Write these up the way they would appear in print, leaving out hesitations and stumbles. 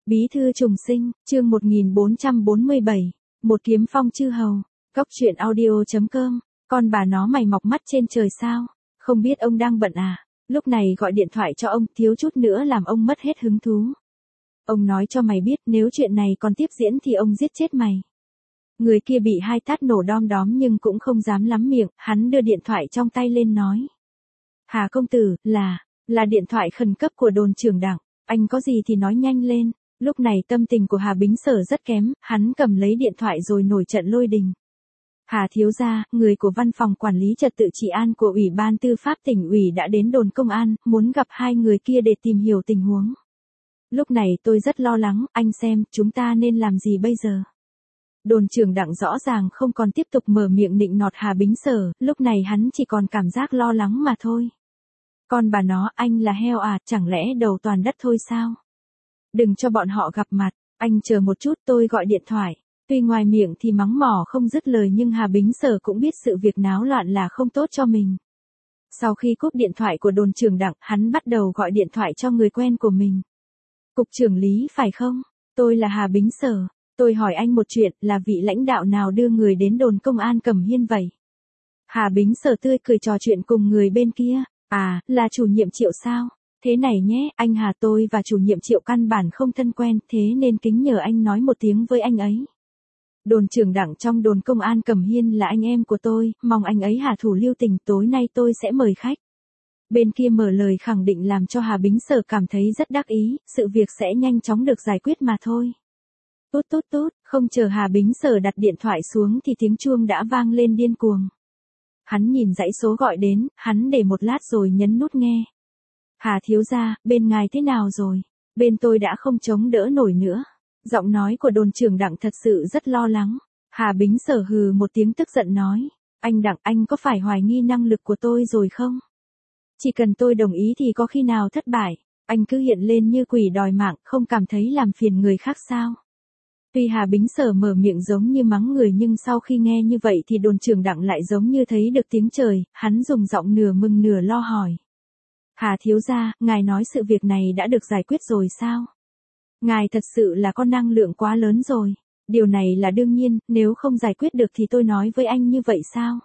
Bí thư trùng sinh, chương 1447, một kiếm phong chư hầu, Cóc truyện audio.com, con bà nó mày mọc mắt trên trời sao, không biết ông đang bận à, lúc này gọi điện thoại cho ông thiếu chút nữa làm ông mất hết hứng thú. Ông nói cho mày biết nếu chuyện này còn tiếp diễn thì ông giết chết mày. Người kia bị hai tát nổ đom đóm nhưng cũng không dám lắm miệng, hắn đưa điện thoại trong tay lên nói. Hà công tử, là điện thoại khẩn cấp của đồn trưởng đảng, anh có gì thì nói nhanh lên. Lúc này tâm tình của Hà Bính Sở rất kém, hắn cầm lấy điện thoại rồi nổi trận lôi đình. Hà thiếu gia, người của văn phòng quản lý trật tự trị an của Ủy ban Tư pháp tỉnh ủy đã đến đồn công an, muốn gặp hai người kia để tìm hiểu tình huống. Lúc này tôi rất lo lắng, anh xem, chúng ta nên làm gì bây giờ? Đồn trưởng đặng rõ ràng không còn tiếp tục mở miệng nịnh nọt Hà Bính Sở, lúc này hắn chỉ còn cảm giác lo lắng mà thôi. Con bà nó, anh là heo à, chẳng lẽ đầu toàn đất thôi sao? Đừng cho bọn họ gặp mặt, anh chờ một chút tôi gọi điện thoại. Tuy ngoài miệng thì mắng mỏ không dứt lời nhưng Hà Bính Sở cũng biết sự việc náo loạn là không tốt cho mình. Sau khi cúp điện thoại của đồn trưởng đặng, hắn bắt đầu gọi điện thoại cho người quen của mình. Cục trưởng Lý phải không? Tôi là Hà Bính Sở. Tôi hỏi anh một chuyện, là vị lãnh đạo nào đưa người đến đồn công an Cẩm Hiên vậy? Hà Bính Sở tươi cười trò chuyện cùng người bên kia. À, là chủ nhiệm Triệu sao? Thế này nhé, anh Hà, tôi và chủ nhiệm Triệu căn bản không thân quen, thế nên kính nhờ anh nói một tiếng với anh ấy. Đồn trưởng đặng trong đồn công an Cẩm Hiên là anh em của tôi, mong anh ấy hạ thủ lưu tình, tối nay tôi sẽ mời khách. Bên kia mở lời khẳng định làm cho Hà Bính Sở cảm thấy rất đắc ý, sự việc sẽ nhanh chóng được giải quyết mà thôi. Tút tút tút, không chờ Hà Bính Sở đặt điện thoại xuống thì tiếng chuông đã vang lên điên cuồng. Hắn nhìn dãy số gọi đến, hắn để một lát rồi nhấn nút nghe. Hà thiếu gia, bên ngài thế nào rồi? Bên tôi đã không chống đỡ nổi nữa. Giọng nói của đồn trưởng đặng thật sự rất lo lắng. Hà Bính Sở hừ một tiếng tức giận nói. Anh Đặng, anh có phải hoài nghi năng lực của tôi rồi không? Chỉ cần tôi đồng ý thì có khi nào thất bại. Anh cứ hiện lên như quỷ đòi mạng, không cảm thấy làm phiền người khác sao? Tuy Hà Bính Sở mở miệng giống như mắng người nhưng sau khi nghe như vậy thì đồn trưởng đặng lại giống như thấy được tiếng trời, hắn dùng giọng nửa mừng nửa lo hỏi. Hà thiếu gia, ngài nói sự việc này đã được giải quyết rồi sao? Ngài thật sự là có năng lượng quá lớn rồi. Điều này là đương nhiên, nếu không giải quyết được thì tôi nói với anh như vậy sao?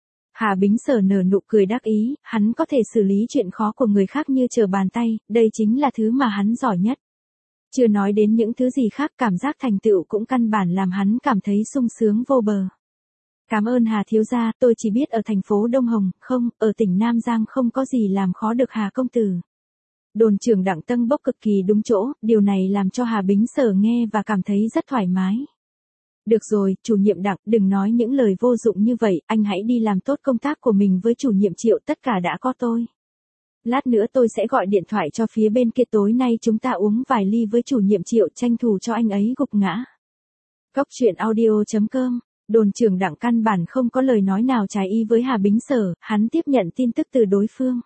Hà Bính Sở nở nụ cười đắc ý, hắn có thể xử lý chuyện khó của người khác như trở bàn tay, đây chính là thứ mà hắn giỏi nhất. Chưa nói đến những thứ gì khác, cảm giác thành tựu cũng căn bản làm hắn cảm thấy sung sướng vô bờ. Cảm ơn Hà thiếu gia, tôi chỉ biết ở thành phố Đông Hồng, không, ở tỉnh Nam Giang không có gì làm khó được Hà công tử. Đồn trưởng đặng tâng bốc cực kỳ đúng chỗ, điều này làm cho Hà Bính Sở nghe và cảm thấy rất thoải mái. Được rồi, chủ nhiệm đặng, đừng nói những lời vô dụng như vậy, anh hãy đi làm tốt công tác của mình với chủ nhiệm Triệu, tất cả đã có tôi. Lát nữa tôi sẽ gọi điện thoại cho phía bên kia, tối nay chúng ta uống vài ly với chủ nhiệm Triệu, tranh thủ cho anh ấy gục ngã. Cóc truyện audio.com. Đồn trưởng đặng căn bản không có lời nói nào trái ý với Hà Bính Sở, hắn tiếp nhận tin tức từ đối phương.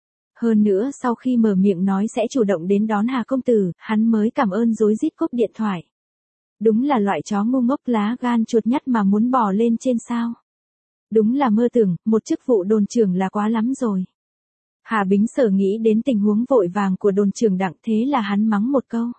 Hơn nữa sau khi mở miệng nói sẽ chủ động đến đón Hà công tử, hắn mới cảm ơn rối rít cúp điện thoại. Đúng là loại chó ngu ngốc lá gan chuột nhắt mà muốn bò lên trên sao. Đúng là mơ tưởng, một chức vụ đồn trưởng là quá lắm rồi. Hà Bính Sở nghĩ đến tình huống vội vàng của đồn trưởng đặng, thế là hắn mắng một câu.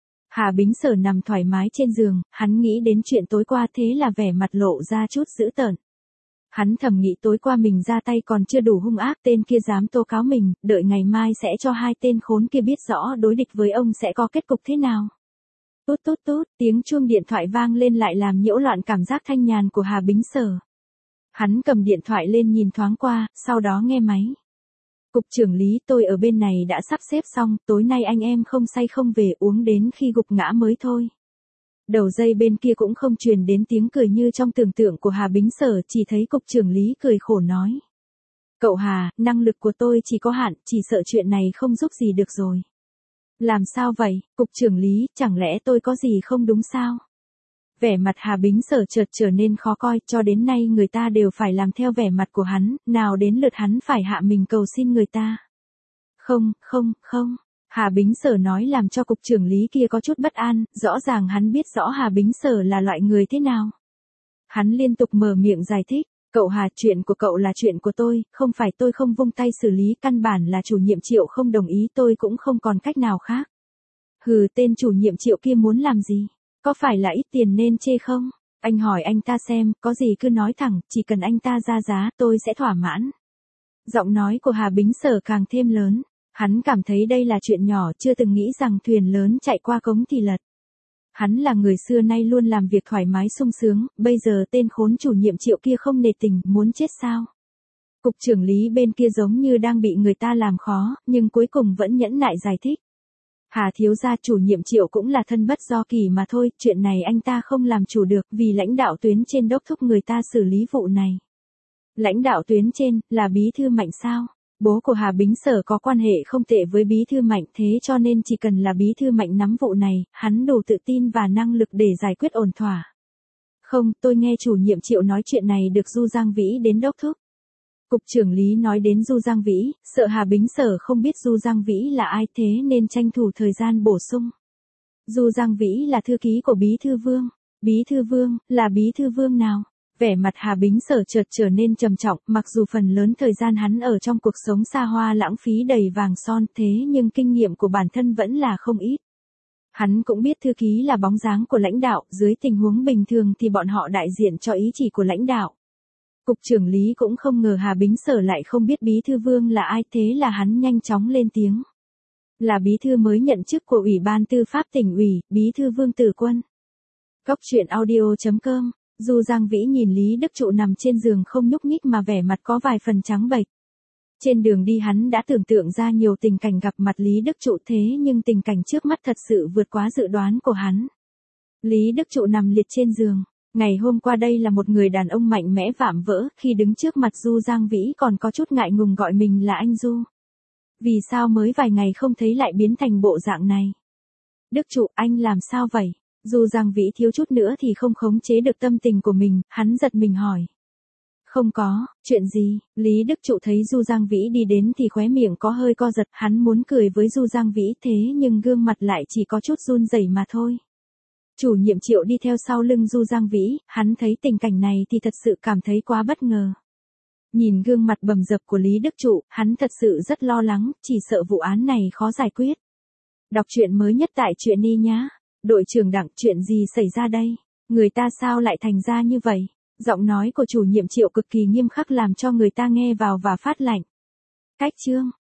Hà Bính Sở nằm thoải mái trên giường, hắn nghĩ đến chuyện tối qua thế là vẻ mặt lộ ra chút dữ tợn. Hắn thầm nghĩ tối qua mình ra tay còn chưa đủ hung ác, tên kia dám tố cáo mình, đợi ngày mai sẽ cho hai tên khốn kia biết rõ đối địch với ông sẽ có kết cục thế nào. Tút tút tút, tiếng chuông điện thoại vang lên lại làm nhiễu loạn cảm giác thanh nhàn của Hà Bính Sở. Hắn cầm điện thoại lên nhìn thoáng qua, sau đó nghe máy. Cục trưởng Lý, tôi ở bên này đã sắp xếp xong, tối nay anh em không say không về, uống đến khi gục ngã mới thôi. Đầu dây bên kia cũng không truyền đến tiếng cười như trong tưởng tượng của Hà Bính Sở, chỉ thấy cục trưởng Lý cười khổ nói. Cậu Hà, năng lực của tôi chỉ có hạn, chỉ sợ chuyện này không giúp gì được rồi. Làm sao vậy, cục trưởng Lý, chẳng lẽ tôi có gì không đúng sao? Vẻ mặt Hà Bính Sở chợt trở nên khó coi, cho đến nay người ta đều phải làm theo vẻ mặt của hắn, nào đến lượt hắn phải hạ mình cầu xin người ta. Không, Hà Bính Sở nói làm cho cục trưởng Lý kia có chút bất an, rõ ràng hắn biết rõ Hà Bính Sở là loại người thế nào. Hắn liên tục mở miệng giải thích, cậu Hà, chuyện của cậu là chuyện của tôi, không phải tôi không vung tay xử lý, căn bản là chủ nhiệm Triệu không đồng ý, tôi cũng không còn cách nào khác. Hừ, tên chủ nhiệm Triệu kia muốn làm gì? Có phải là ít tiền nên chê không? Anh hỏi anh ta xem, có gì cứ nói thẳng, chỉ cần anh ta ra giá, tôi sẽ thỏa mãn. Giọng nói của Hà Bính Sở càng thêm lớn. Hắn cảm thấy đây là chuyện nhỏ, chưa từng nghĩ rằng thuyền lớn chạy qua cống thì lật. Hắn là người xưa nay luôn làm việc thoải mái sung sướng, bây giờ tên khốn chủ nhiệm Triệu kia không nể tình, muốn chết sao? Cục trưởng lý bên kia giống như đang bị người ta làm khó, nhưng cuối cùng vẫn nhẫn nại giải thích. Hà thiếu gia, chủ nhiệm Triệu cũng là thân bất do kỳ mà thôi, chuyện này anh ta không làm chủ được vì lãnh đạo tuyến trên đốc thúc người ta xử lý vụ này. Lãnh đạo tuyến trên, là bí thư Mạnh sao? Bố của Hà Bính Sở có quan hệ không tệ với bí thư Mạnh, thế cho nên chỉ cần là bí thư Mạnh nắm vụ này, hắn đủ tự tin và năng lực để giải quyết ổn thỏa. Không, tôi nghe chủ nhiệm Triệu nói chuyện này được Du Giang Vĩ đến đốc thúc. Cục trưởng lý nói đến Du Giang Vĩ, sợ Hà Bính Sở không biết Du Giang Vĩ là ai, thế nên tranh thủ thời gian bổ sung. Du Giang Vĩ là thư ký của bí thư Vương. Bí thư Vương, là bí thư Vương nào? Vẻ mặt Hà Bính Sở chợt trở nên trầm trọng, mặc dù phần lớn thời gian hắn ở trong cuộc sống xa hoa lãng phí đầy vàng son, thế nhưng kinh nghiệm của bản thân vẫn là không ít. Hắn cũng biết thư ký là bóng dáng của lãnh đạo, dưới tình huống bình thường thì bọn họ đại diện cho ý chỉ của lãnh đạo. Cục trưởng lý cũng không ngờ Hà Bính Sở lại không biết bí thư Vương là ai, thế là hắn nhanh chóng lên tiếng. Là bí thư mới nhận chức của Ủy ban Tư pháp tỉnh ủy, bí thư Vương Tử Quân. Cóc truyện audio.com. Du Giang Vĩ nhìn Lý Đức Trụ nằm trên giường không nhúc nhích mà vẻ mặt có vài phần trắng bệch. Trên đường đi hắn đã tưởng tượng ra nhiều tình cảnh gặp mặt Lý Đức Trụ, thế nhưng tình cảnh trước mắt thật sự vượt quá dự đoán của hắn. Lý Đức Trụ nằm liệt trên giường. Ngày hôm qua đây là một người đàn ông mạnh mẽ vạm vỡ, khi đứng trước mặt Du Giang Vĩ còn có chút ngại ngùng gọi mình là anh Du. Vì sao mới vài ngày không thấy lại biến thành bộ dạng này? Đức Trụ, anh làm sao vậy? Du Giang Vĩ thiếu chút nữa thì không khống chế được tâm tình của mình, hắn giật mình hỏi. Không có, chuyện gì? Lý Đức Trụ thấy Du Giang Vĩ đi đến thì khóe miệng có hơi co giật, hắn muốn cười với Du Giang Vĩ thế nhưng gương mặt lại chỉ có chút run rẩy mà thôi. Chủ nhiệm Triệu đi theo sau lưng Du Giang Vĩ, hắn thấy tình cảnh này thì thật sự cảm thấy quá bất ngờ. Nhìn gương mặt bầm dập của Lý Đức Trụ, hắn thật sự rất lo lắng, chỉ sợ vụ án này khó giải quyết. Đọc truyện mới nhất tại truyện đi nhá. Đội trưởng Đặng, chuyện gì xảy ra đây? Người ta sao lại thành ra như vậy? Giọng nói của chủ nhiệm Triệu cực kỳ nghiêm khắc làm cho người ta nghe vào và phát lạnh. Cách chương.